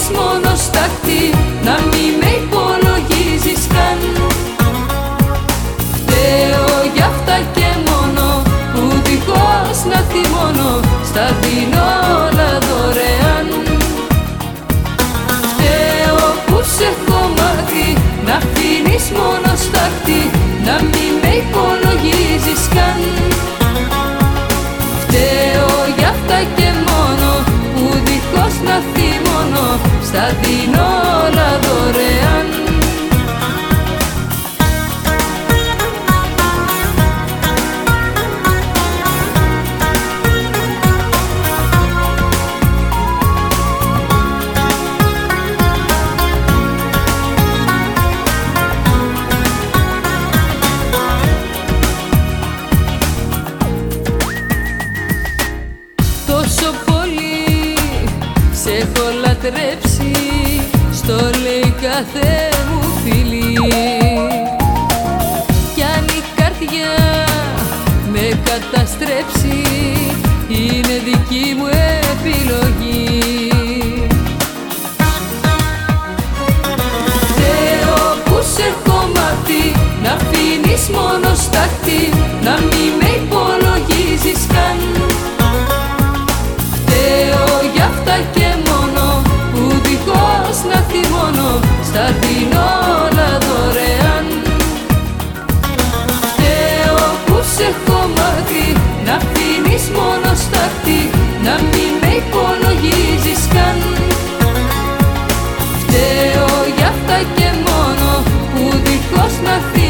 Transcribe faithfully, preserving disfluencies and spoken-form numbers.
αφήνεις μόνο στάχτη, να μη με υπολογίζεις καν. Φταίω γι' αυτά και μόνο, που δίχως να θυμώνω, στα δίνω όλα δωρεάν. Φταίω που σε έχω μάθει, να αφήνεις μόνο στάχτη, να μη με υπολογίζεις καν. Φταίω γι' αυτά και μόνο, που δίχως να θυμώνω, στα δίνω όλα δωρεάν. Τόσο πολύ σε έχω λατρέψει, στο λέει κάθε μου φίλη. Κι αν η καρδιά με καταστρέψει, είναι δική μου επιλογή. Φταίω που σε έχω μάθει, να αφήνεις μόνο στάχτη, να μη με υπολογίζεις καν. Γι' αυτά και μόνο, που δίχως να θυμώνω, στα δίνω όλα δωρεάν. Φταίω που σε έχω μάθει, να αφήνεις μόνο στάχτη, να μη με υπολογίζεις καν. Φταίω γι' αυτά και μόνο, που δίχως να θυμώνω,